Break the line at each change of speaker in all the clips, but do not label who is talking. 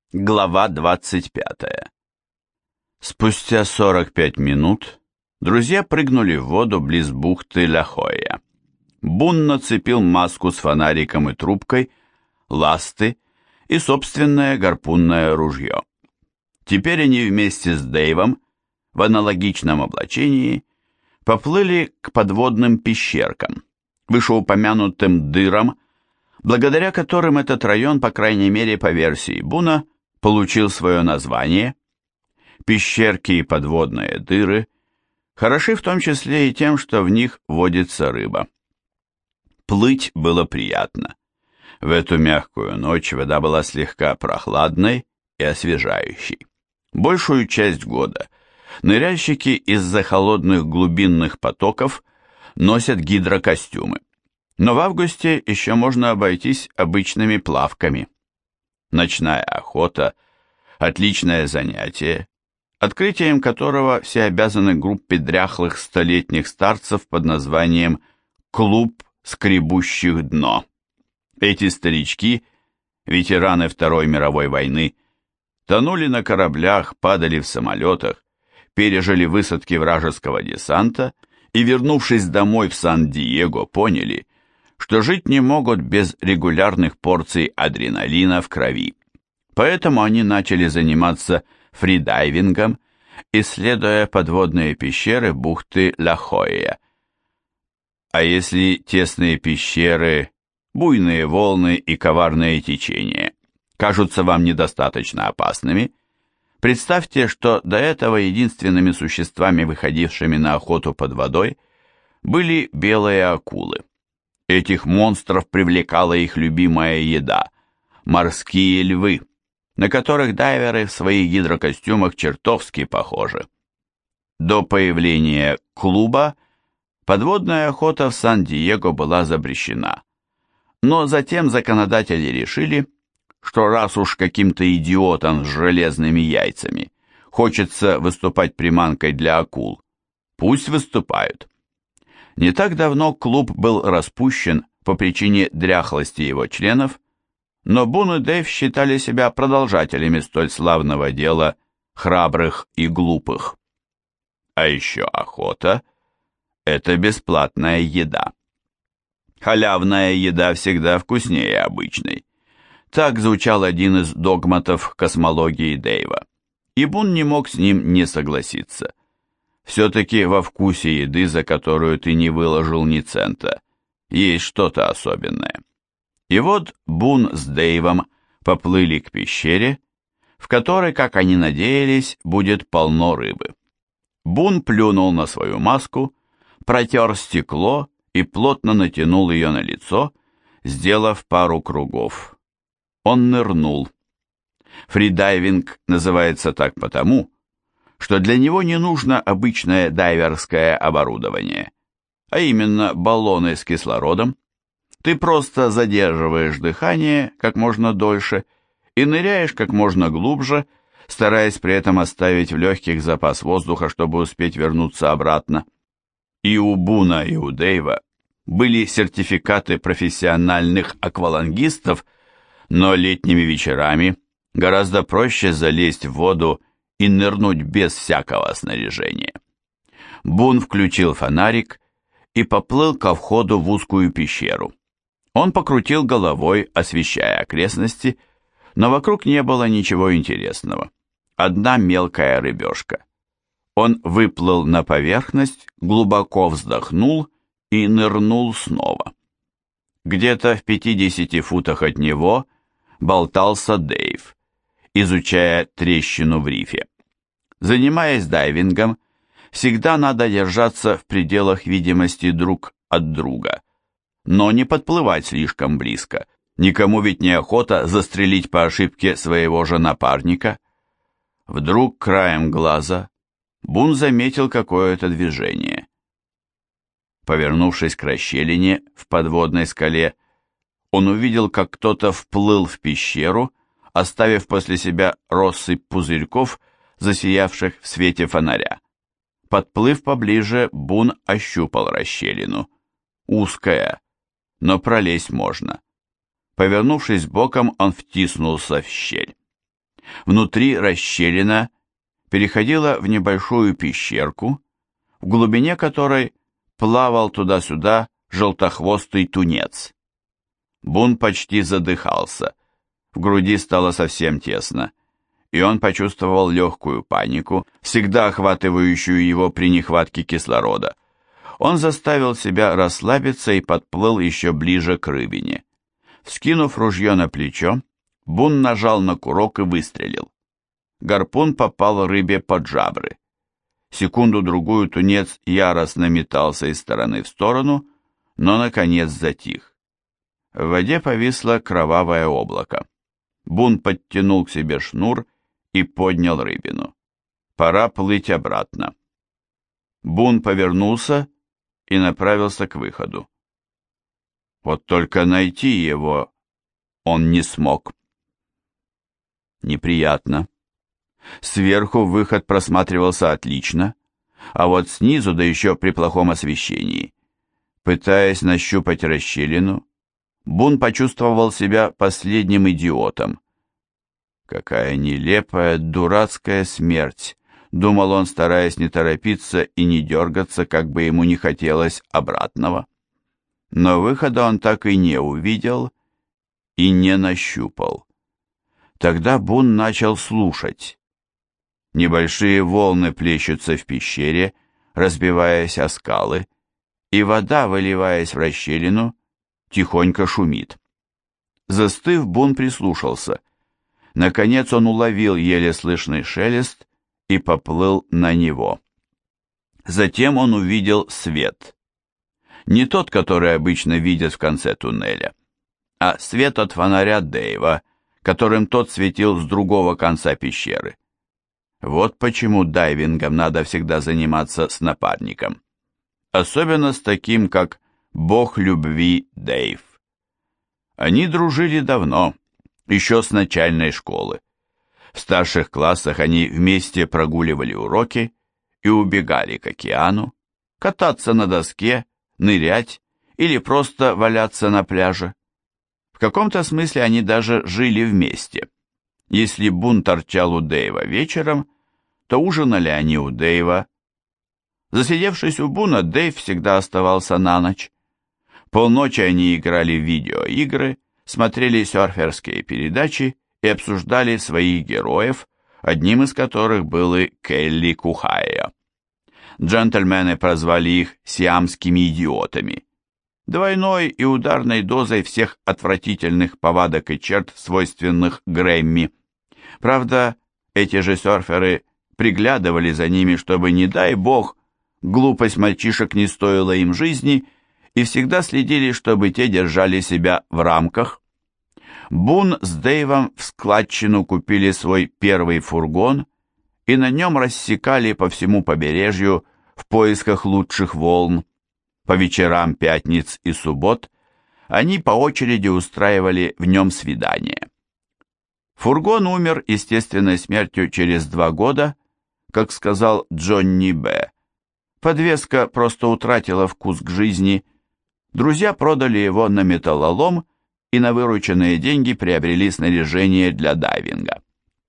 Глава 25. Спустя 45 минут друзья прыгнули в воду близ бухты Ля-Хойя. Бун нацепил маску с фонариком и трубкой, ласты и собственное гарпунное ружье. Теперь они вместе с Дэйвом в аналогичном облачении поплыли к подводным пещеркам, вышеупомянутым дырам, благодаря которым этот район, по крайней мере по версии Буна, получил свое название. Пещерки и подводные дыры хороши в том числе и тем, что в них водится рыба. Плыть было приятно. В эту мягкую ночь вода была слегка прохладной и освежающей. Большую часть года ныряльщики из-за холодных глубинных потоков носят гидрокостюмы, но в августе еще можно обойтись обычными плавками. Ночная охота – отличное занятие, открытием которого все обязаны группе дряхлых столетних старцев под названием «Клуб скребущих дно». Эти старички, ветераны Второй мировой войны, тонули на кораблях, падали в самолетах, пережили высадки вражеского десанта и, вернувшись домой в Сан-Диего, поняли, что жить не могут без регулярных порций адреналина в крови. Поэтому они начали заниматься фридайвингом, исследуя подводные пещеры бухты Ля-Хойя. А если тесные пещеры, буйные волны и коварные течения кажутся вам недостаточно опасными, представьте, что до этого единственными существами, выходившими на охоту под водой, были белые акулы. Этих монстров привлекала их любимая еда – морские львы, на которых дайверы в своих гидрокостюмах чертовски похожи. До появления клуба подводная охота в Сан-Диего была запрещена, но затем законодатели решили, что раз уж каким-то идиотам с железными яйцами хочется выступать приманкой для акул, пусть выступают. Не так давно клуб был распущен по причине дряхлости его членов, но Бун и Дэйв считали себя продолжателями столь славного дела храбрых и глупых. А еще охота – это бесплатная еда. Халявная еда всегда вкуснее обычной. Так звучал один из догматов космологии Дэйва, и Бун не мог с ним не согласиться. Все-таки во вкусе еды, за которую ты не выложил ни цента, есть что-то особенное. И вот Бун с Дэйвом поплыли к пещере, в которой, как они надеялись, будет полно рыбы. Бун плюнул на свою маску, протер стекло и плотно натянул ее на лицо, сделав пару кругов. Он нырнул. Фридайвинг называется так потому, что для него не нужно обычное дайверское оборудование, а именно баллоны с кислородом. Ты просто задерживаешь дыхание как можно дольше и ныряешь как можно глубже, стараясь при этом оставить в легких запас воздуха, чтобы успеть вернуться обратно. И у Буна, и у Дэйва были сертификаты профессиональных аквалангистов, но летними вечерами гораздо проще залезть в воду и нырнуть без всякого снаряжения. Бун включил фонарик и поплыл ко входу в узкую пещеру. Он покрутил головой, освещая окрестности, но вокруг не было ничего интересного. Одна мелкая рыбешка. Он выплыл на поверхность, глубоко вздохнул и нырнул снова. Где-то в 50 футах от него болтался Дэйв, изучая трещину в рифе. Занимаясь дайвингом, всегда надо держаться в пределах видимости друг от друга, но не подплывать слишком близко. Никому ведь не охота застрелить по ошибке своего же напарника. Вдруг краем глаза Бун заметил какое-то движение. Повернувшись к расщелине в подводной скале, он увидел, как кто-то вплыл в пещеру, оставив после себя россыпь пузырьков, засиявших в свете фонаря. Подплыв поближе, Бун ощупал расщелину. Узкая, но пролезть можно. Повернувшись боком, он втиснулся в щель. Внутри расщелина переходила в небольшую пещерку, в глубине которой плавал туда-сюда желтохвостый тунец. Бун почти задыхался, в груди стало совсем тесно, и он почувствовал легкую панику, всегда охватывающую его при нехватке кислорода. Он заставил себя расслабиться и подплыл еще ближе к рыбине. Вскинув ружье на плечо, Бун нажал на курок и выстрелил. Гарпун попал рыбе под жабры. Секунду-другую тунец яростно метался из стороны в сторону, но, наконец, затих. В воде повисло кровавое облако. Бун подтянул к себе шнур и поднял рыбину. Пора плыть обратно. Бун повернулся и направился к выходу. Вот только найти его он не смог. Неприятно. Сверху выход просматривался отлично, а вот снизу, да еще при плохом освещении. Пытаясь нащупать расщелину, Бун почувствовал себя последним идиотом. «Какая нелепая, дурацкая смерть!» — думал он, стараясь не торопиться и не дергаться, как бы ему не хотелось обратного. Но выхода он так и не увидел и не нащупал. Тогда Бун начал слушать. Небольшие волны плещутся в пещере, разбиваясь о скалы, и вода, выливаясь в расщелину, тихонько шумит. Застыв, Бун прислушался. Наконец он уловил еле слышный шелест и поплыл на него. Затем он увидел свет. Не тот, который обычно видят в конце туннеля, а свет от фонаря Дэйва, которым тот светил с другого конца пещеры. Вот почему дайвингом надо всегда заниматься с напарником. Особенно с таким, как бог любви Дэйв. Они дружили давно, еще с начальной школы. В старших классах они вместе прогуливали уроки и убегали к океану, кататься на доске, нырять или просто валяться на пляже. В каком-то смысле они даже жили вместе. Если Бун торчал у Дэйва вечером, то ужинали они у Дэйва. Засидевшись у Буна, Дэйв всегда оставался на ночь. Полночи они играли в видеоигры, смотрели серферские передачи и обсуждали своих героев, одним из которых был и Келли Кухайо. Джентльмены прозвали их сиамскими идиотами, двойной и ударной дозой всех отвратительных повадок и черт, свойственных Грэмми. Правда, эти же серферы приглядывали за ними, чтобы, не дай бог, глупость мальчишек не стоила им жизни, и всегда следили, чтобы те держали себя в рамках. Бун с Дэйвом в складчину купили свой первый фургон и на нем рассекали по всему побережью в поисках лучших волн. По вечерам пятниц и суббот они по очереди устраивали в нем свидания. Фургон умер естественной смертью через 2 года, как сказал Джонни Б. Подвеска просто утратила вкус к жизни. Друзья продали его на металлолом и на вырученные деньги приобрели снаряжение для дайвинга.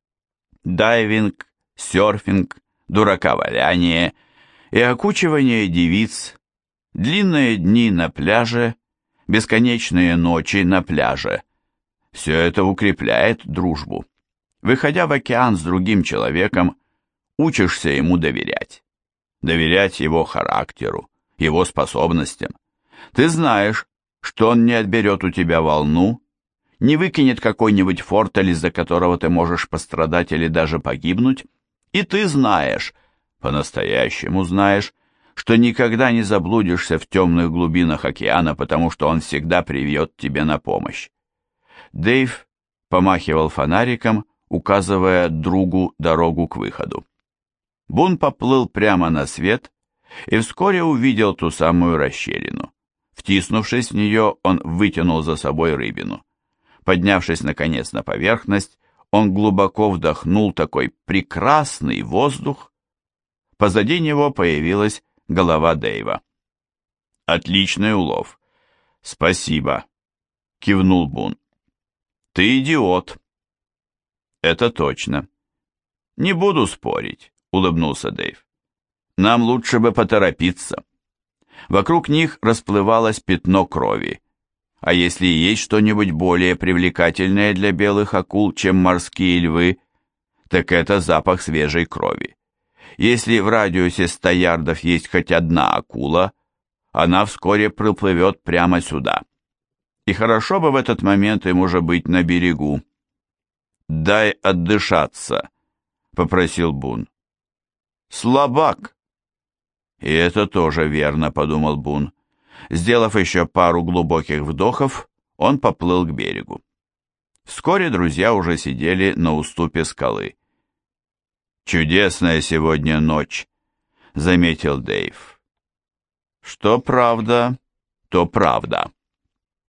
Дайвинг, серфинг, дураковаляние и окучивание девиц, длинные дни на пляже, бесконечные ночи на пляже – все это укрепляет дружбу. Выходя в океан с другим человеком, учишься ему доверять. Доверять его характеру, его способностям. Ты знаешь, что он не отберет у тебя волну, не выкинет какой-нибудь фортель, из-за которого ты можешь пострадать или даже погибнуть, и ты знаешь, по-настоящему знаешь, что никогда не заблудишься в темных глубинах океана, потому что он всегда приведет тебе на помощь. Дэйв помахивал фонариком, указывая другу дорогу к выходу. Бун поплыл прямо на свет и вскоре увидел ту самую расщелину. Втиснувшись в нее, он вытянул за собой рыбину. Поднявшись, наконец, на поверхность, он глубоко вдохнул такой прекрасный воздух. Позади него появилась голова Дэйва. «Отличный улов!» «Спасибо!» — кивнул Бун. «Ты идиот!» Это точно. Не буду спорить, улыбнулся Дэйв. Нам лучше бы поторопиться. Вокруг них расплывалось пятно крови. А если есть что-нибудь более привлекательное для белых акул, чем морские львы, так это запах свежей крови. Если в радиусе 100 ярдов есть хоть одна акула, она вскоре приплывет прямо сюда. И хорошо бы в этот момент им уже быть на берегу. «Дай отдышаться», — попросил Бун. «Слабак». «И это тоже верно», — подумал Бун. Сделав еще пару глубоких вдохов, он поплыл к берегу. Вскоре друзья уже сидели на уступе скалы. «Чудесная сегодня ночь», — заметил Дэйв. «Что правда, то правда».